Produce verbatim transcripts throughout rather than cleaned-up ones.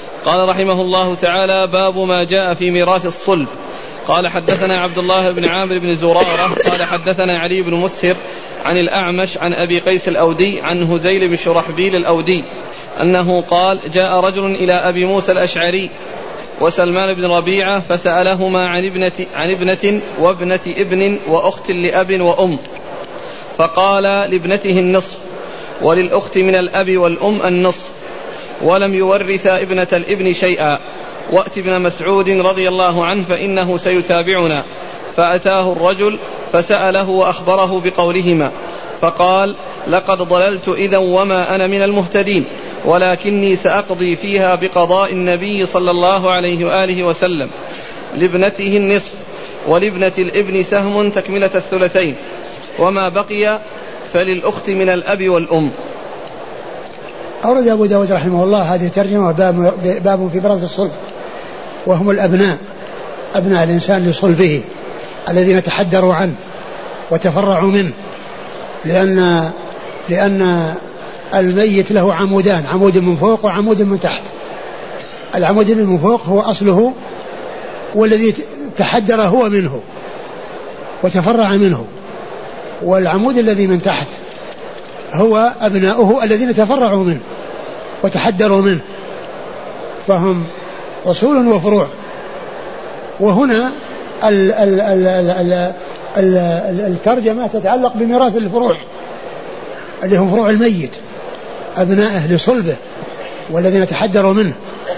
قال رحمه الله تعالى: باب ما جاء في ميراث الصلب. قال حدثنا عبد الله بن عامر بن زرارة قال حدثنا علي بن مسهر عن الأعمش عن أبي قيس الأودي عن هزيل بن شرحبيل الأودي أنه قال: جاء رجل إلى أبي موسى الأشعري وسلمان بن ربيعة فسألهما عن ابنة, عن ابنة وابنة ابن وأخت لأب وأم، فقال: لابنته النصف وللأخت من الأب والأم النصف، ولم يورث ابنة الابن شيئا، وأت ابن مسعود رضي الله عنه فإنه سيتابعنا. فأتاه الرجل فسأله وأخبره بقولهما، فقال: لقد ضللت إذا وما أنا من المهتدين، ولكني سأقضي فيها بقضاء النبي صلى الله عليه وآله وسلم، لابنته النصف ولابنة الابن سهم تكملة الثلثين، وما بقي فللأخت من الأب والأم. أورد أبو داود رحمه الله هذه ترجمة باب في ميراث الصلب، وهم الأبناء، أبناء الإنسان لصلبه الذين تحدروا عنه وتفرعوا منه، لأن لأن الميت له عمودان، عمود من فوق وعمود من تحت. العمود من فوق هو أصله والذي تحدر هو منه وتفرع منه، والعمود الذي من تحت هو أبناؤه الذين تفرعوا منه وتحدروا منه، فهم أصول وفروع. وهنا ال ال ال ال ال الترجمة تتعلق بميراث الفروع اللي هم فروع الميت، أبناءه لصلبه والذين تحدروا منه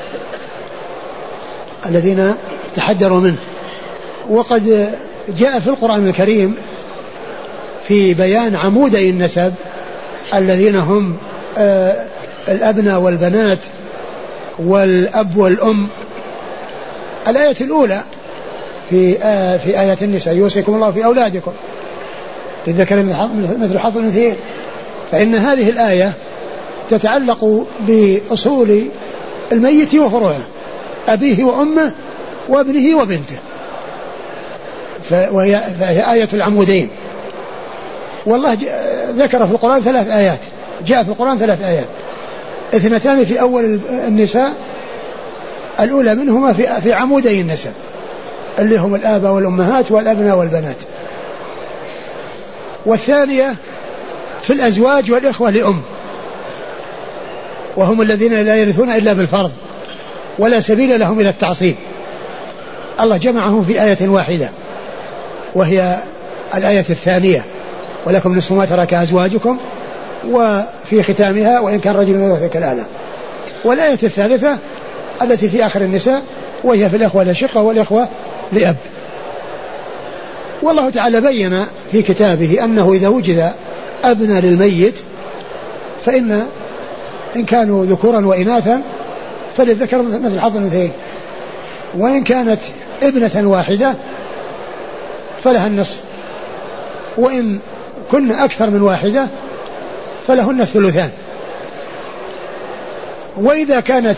الذين تحدروا منه. وقد جاء في القرآن الكريم في بيان عمودي النسب الذين هم آه الأبناء والبنات والأب والأم. الآية الأولى في آه في آية النساء: يوصيكم الله في أولادكم للذكر مثل حظ الأنثيين. فإن هذه الآية تتعلق بأصول الميت وفروعه، أبيه وأمه وابنه وبنته، فهي آية العمودين. والله ذكر في القرآن ثلاث آيات، جاء في القرآن ثلاث آيات، اثنتان في أول النساء، الأولى منهما في في عمودي النسب اللي هم الآباء والأمهات والأبناء والبنات، والثانية في الأزواج والإخوة لأم، وهم الذين لا يرثون إلا بالفرض ولا سبيل لهم إلى التعصيب. الله جمعهم في آية واحدة وهي الآية الثانية: ولكم نصف ما ترك أزواجكم، وفي ختامها: وإن كان رجل يورث كلالة. والآية الثالثة التي في آخر النساء وهي في الإخوة الأشقة والإخوة لأب. والله تعالى بين في كتابه أنه إذا وجد أبناء للميت فإن إن كانوا ذكورا وإناثا فللذكر مثل حظ الأنثيين، وإن كانت ابنة واحدة فلها النصف، وإن كن أكثر من واحدة فلهن الثلثان. وإذا كانت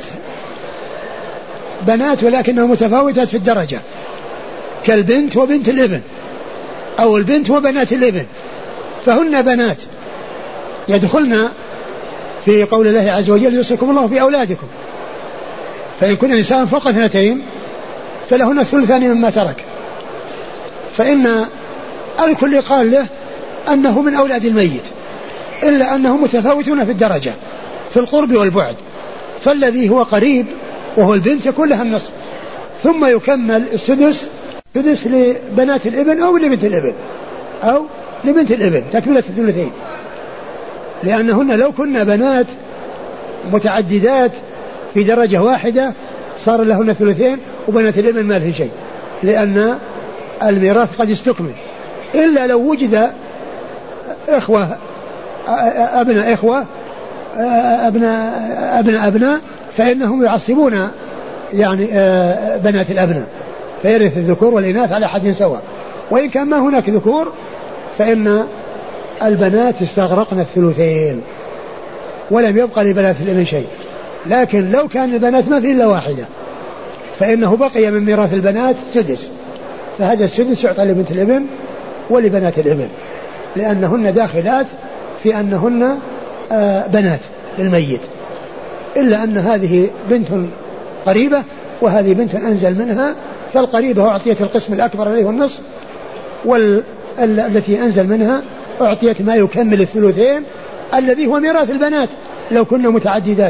بنات ولكنها متفاوتات في الدرجة كالبنت وبنت الابن أو البنت وبنات الابن فهن بنات يدخلن في قول الله عز وجل: يوصيكم الله في أولادكم. فإن كن نساء فوق اثنتين فلهن الثلثان مما ترك. فإن الكل قال له أنه من أولاد الميت، إلا أنهم متفاوتون في الدرجة في القرب والبعد، فالذي هو قريب وهو البنت يكون لها النصف، ثم يكمل السدس سدس لبنات الابن أو لبنت الابن أو لبنت الابن تكملة الثلثين، لأنهن لو كنا بنات متعددات في درجة واحدة صار لهن ثلثين، وبنات الابن ما لهن شيء، لأن الميراث قد استكمل. إلا لو وجد إخوة أبناء إخوة أبناء أبناء أبناء فإنهم يعصبون يعني بنات الأبناء، فيرث الذكور والإناث على حد سواء. وإن كان ما هناك ذكور فإن البنات استغرقن الثلثين ولم يبقى لبنات الابن شيء. لكن لو كان البنات ما في إلا واحدة فإنه بقي من ميراث البنات سدس، فهذا السدس يعطى لبنت الابن ولبنات الابن، لأنهن داخلات في أنهن بنات للميت، إلا أن هذه بنت قريبة وهذه بنت أنزل منها، فالقريبة أعطيت القسم الأكبر الذي هو النصف، والتي أنزل منها أعطيت ما يكمل الثلثين الذي هو ميراث البنات لو كنا متعددات.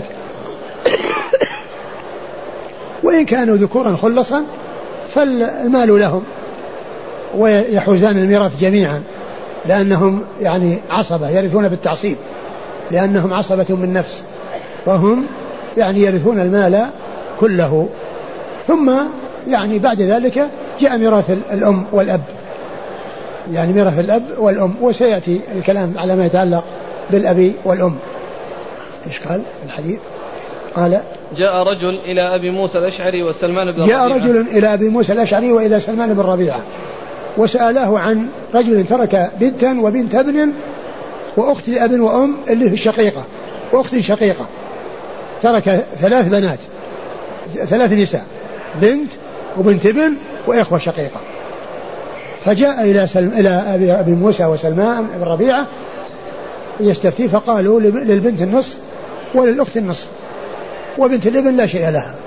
وإن كانوا ذكورا خلصا فالمال لهم ويحوزان الميراث جميعا، لأنهم يعني عصبة يرثون بالتعصيب، لأنهم عصبة من نفس، وهم يعني يرثون المال كله. ثم يعني بعد ذلك جاء ميراث الأم والأب، يعني ميراث الأب والأم، وسيأتي الكلام على ما يتعلق بالأب والأم. إيش قال الحديث؟ قال جاء رجل إلى أبي موسى الأشعري وسلمان بن جاء ربيعة رجل إلى أبي موسى الأشعري وإلى سلمان بن ربيعة وسأله عن رجل ترك بنتا وبنت ابن وأخت أب وأم اللي هي الشقيقة وأخت شقيقة، ترك ثلاث بنات ثلاث نساء، بنت وبنت ابن وإخوة شقيقة. فجاء إلى, سلم إلى أبي, أبي موسى وسلمان بن ربيعة يستفتي، فقالوا للبنت النصف وللأخت النصف وبنت الابن لا شيء لها.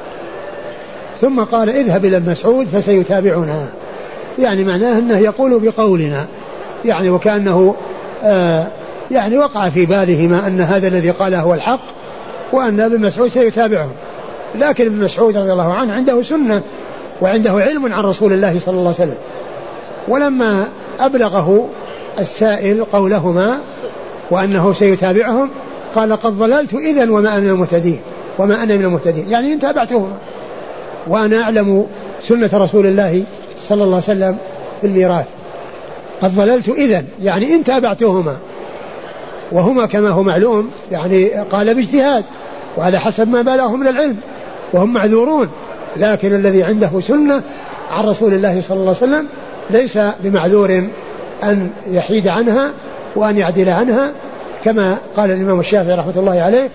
ثم قال اذهب إلى مسعود فسيتابعنا، يعني معناه أنه يقول بقولنا، يعني وكأنه آه يعني وقع في باله ما أن هذا الذي قاله هو الحق وأن ابن مسعود سيتابعه. لكن ابن مسعود رضي الله عنه عنده سنة وعنده علم عن رسول الله صلى الله عليه وسلم، ولما أبلغه السائل قولهما وأنه سيتابعهم قال قد ضللت إذن وما أنا من المهتدين وما أنا من المهتدين، يعني إن تابعتهما وأنا أعلم سنة رسول الله صلى الله عليه وسلم في الميراث. قد ضللت إذن يعني إن تابعتهما، وهما كما هو معلوم يعني قال باجتهاد وعلى حسب ما بالغهم من العلم وهم معذورون، لكن الذي عنده سنة عن رسول الله صلى الله عليه وسلم ليس بمعذور أن يحيد عنها وأن يعدل عنها، كما قال الإمام الشافعي رحمة الله عليه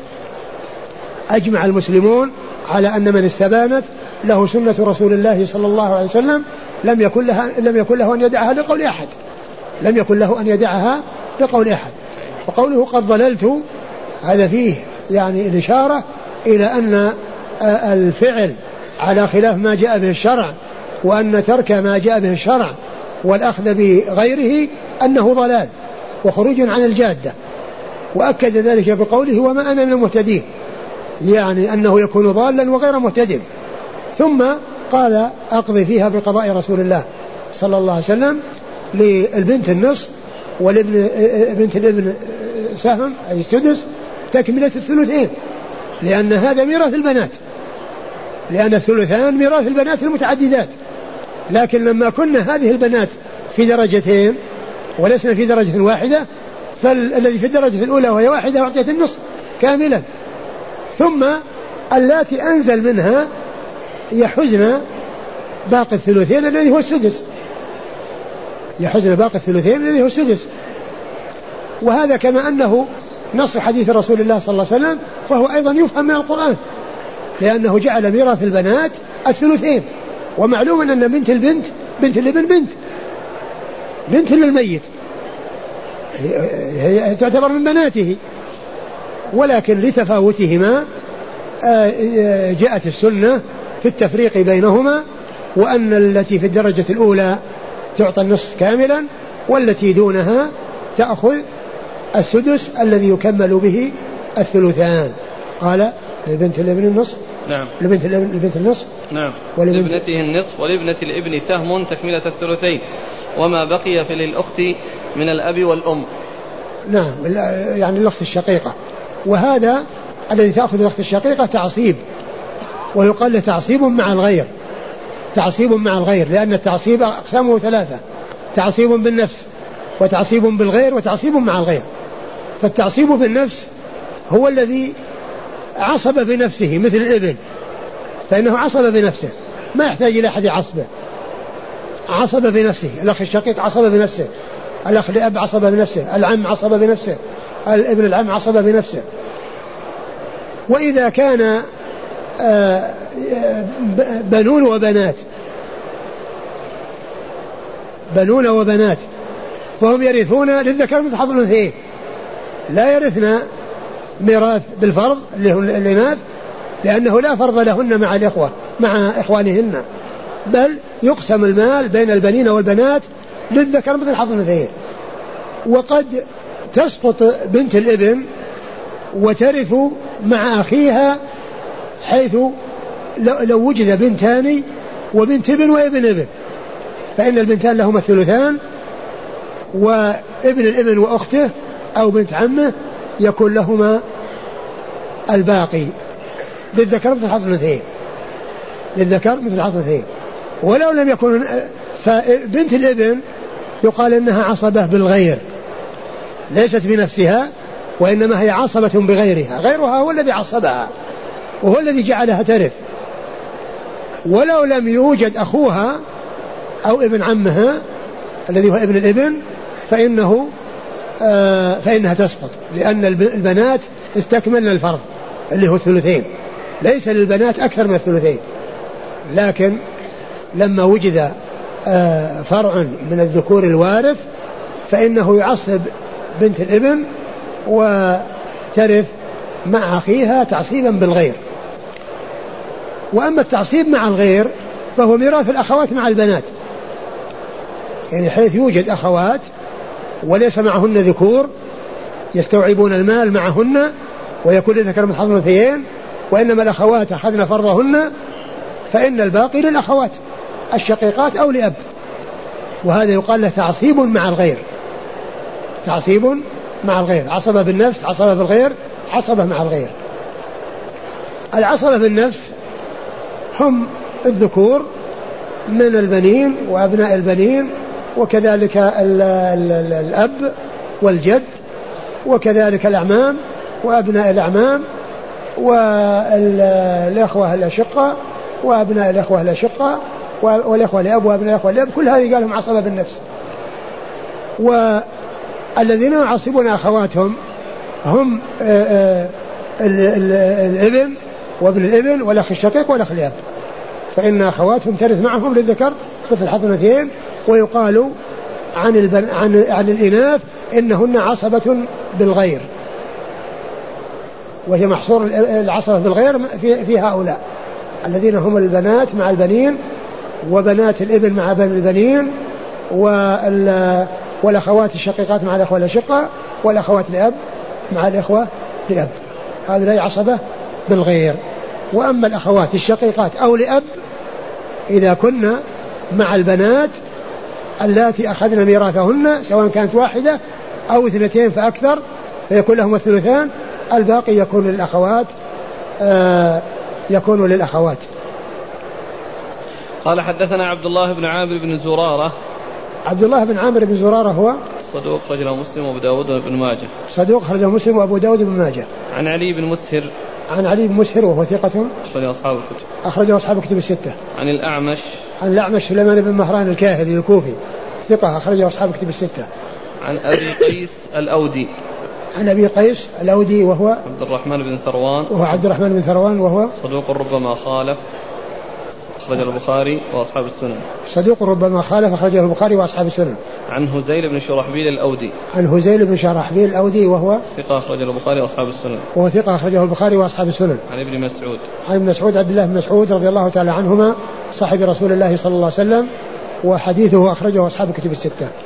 أجمع المسلمون على أن من استبانت له سنة رسول الله صلى الله عليه وسلم لم يكن له, لم يكن له أن يدعها لقول أحد لم يكن له أن يدعها لقول أحد. وقوله قد ضللت هذا فيه يعني الإشارة إلى أن الفعل على خلاف ما جاء به الشرع، وأن ترك ما جاء به الشرع والأخذ بغيره أنه ضلال وخروج عن الجادة. وأكد ذلك بقوله وما أنا من المهتدين، يعني أنه يكون ضالا وغير مهتد. ثم قال أقضي فيها بقضاء رسول الله صلى الله عليه وسلم للبنت النصف والابن بنت الابن سهم أي السدس تكملة الثلثين، لأن هذا ميراث البنات، لأن الثلثان ميراث البنات المتعددات. لكن لما كنا هذه البنات في درجتين ولسنا في درجة واحدة، فالذي في الدرجة الأولى وهي واحدة أعطيت النصف كاملا، ثم اللاتي أنزل منها يحزن باقي الثلثين الذي هو السدس، يحزن باقي الثلثين الذي هو السدس. وهذا كما أنه نص حديث رسول الله صلى الله عليه وسلم فهو أيضا يفهم من القرآن، لأنه جعل ميراث البنات الثلثين. ومعلوم أن بنت البنت بنت الابن بنت بنت للميت هي تعتبر من بناته، ولكن لتفاوتهما جاءت السنة في التفريق بينهما، وأن التي في الدرجة الأولى تعطى النصف كاملا والتي دونها تأخذ السدس الذي يكمل به الثلثان. قال لبنت الابن النصف نعم لبنت الابن لبنت النصف نعم لابنته النصف ولابنة الابن سهم تكملة الثلثين، وما بقي في للأخت من الأب والأم. نعم يعني الأخت الشقيقة. وهذا الذي تأخذ الأخت الشقيقة تعصيب، ويقال له تعصيب مع الغير، تعصيب مع الغير، لأن التعصيب أقسامه ثلاثة: تعصيب بالنفس وتعصيب بالغير وتعصيب مع الغير. فالتعصيب بالنفس هو الذي عصب بنفسه مثل الابن، فإنه عصب بنفسه ما يحتاج إلى أحد عصبه، عصب بنفسه. الأخ الشقيق عصب بنفسه، الأخ الأب عصب بنفسه، العم عصب بنفسه، الابن العم عصب بنفسه. وإذا كان بنون وبنات بنون وبنات فهم يرثون للذكر مثل حظ الأنثيين، لا يرثنا ميراث بالفرض اللي هو الإناث، لأنه لا فرض لهن مع الإخوة مع إخوانهن، بل يقسم المال بين البنين والبنات للذكر مثل حظ الأنثيين. وقد تسقط بنت الابن وترث مع أخيها، حيث لو وجد بنتان وبنت ابن وابن ابن، فإن البنتان لهما الثلثان، وابن الابن وأخته أو بنت عمه يكون لهما الباقي للذكر مثل حظ الأنثيين، للذكر مثل حظ الأنثيين. ولو لم يكن، فبنت الابن يقال إنها عصبة بالغير، ليست بنفسها وإنما هي عصبة بغيرها، غيرها هو الذي عصبها وهو الذي جعلها ترث. ولو لم يوجد أخوها أو ابن عمها الذي هو ابن الابن فإنه آه فإنها تسقط، لأن البنات استكملن الفرض اللي هو الثلثين، ليس للبنات أكثر من الثلثين. لكن لما وجد آه فرع من الذكور الوارث فإنه يعصب بنت الابن وترث مع أخيها تعصيبا بالغير. وأما التعصيب مع الغير فهو ميراث الأخوات مع البنات، يعني حيث يوجد أخوات وليس معهن ذكور يستوعبون المال معهن ويكون لذكر مثل حظ الأنثيين، وإنما الأخوات أخذن فرضهن، فإن الباقي للأخوات الشقيقات أو لأب، وهذا يقال له تعصيب مع الغير، تعصيب مع الغير، عصبة بالنفس، عصبة بالغير، عصبة مع الغير. العصبة بالنفس هم الذكور من البنين وأبناء البنين، وكذلك ال ال ال الأب والجد، وكذلك الأعمام وأبناء الأعمام، والإخوة الأشقة وأبناء الإخوة الأشقة، والإخوة لأب وأبناء الإخوة لأب، كل هذه قالهم عصبة بالنفس. والذين يعصبون أخواتهم هم الابن وابن الابن والأخ الشقيق والأخ الأب، فإن أخواتهم ترث معهم للذكر مثل حظ الأنثيين. ويقال عن, البن عن, عن الإناث إنهن عصبة بالغير، وهي محصور العصبة بالغير في, في هؤلاء الذين هم البنات مع البنين، وبنات الابن مع بني البنين، والأخوات الشقيقات مع الأخوة الأشقة، والأخوات لأب مع الأخوة لأب، هذا لا عصبة بالغير. وأما الأخوات الشقيقات أو لأب إذا كنا مع البنات اللاتي أخذن ميراثهن سواء كانت واحدة أو اثنتين فأكثر فيكون لهم الثلثان، الباقي يكون للأخوات آه يكون للأخوات. قال حدثنا عبد الله بن عامر بن زرارة. عبد الله بن عامر بن زرارة هو صدوق خرجه مسلم وأبو داود بن ماجه. صدوق خرجه مسلم وأبو داود بن ماجه. عن علي بن مسهر. عن علي بن مسهر وهو ثقة أخرجه أصحاب الكتب. أخرجه أصحاب الكتب الستة. عن الأعمش. عن الأعمش سليمان بن مهران الكاهلي الكوفي ثقة أخرجه أصحاب الكتب الستة. عن أبي قيس الأودي. عن أبي قيس الأودي وهو عبد الرحمن بن ثروان. وهو عبد الرحمن بن ثروان وهو صدوق ربما خالف أخرجه البخاري وأصحاب السنن. صدوق ربما خالف أخرجه البخاري وأصحاب السنن. عن هزيل بن شرحبيل الأودي. عن هزيل بن شرحبيل الأودي وهو ثقة أخرجه البخاري وأصحاب السنن. وهو ثقة أخرجه البخاري وأصحاب السنن. عن ابن مسعود. عن ابن مسعود عبد الله بن مسعود رضي الله تعالى عنهما صاحب رسول الله صلى الله عليه وسلم، وحديثه أخرجه أصحاب الكتب الستة.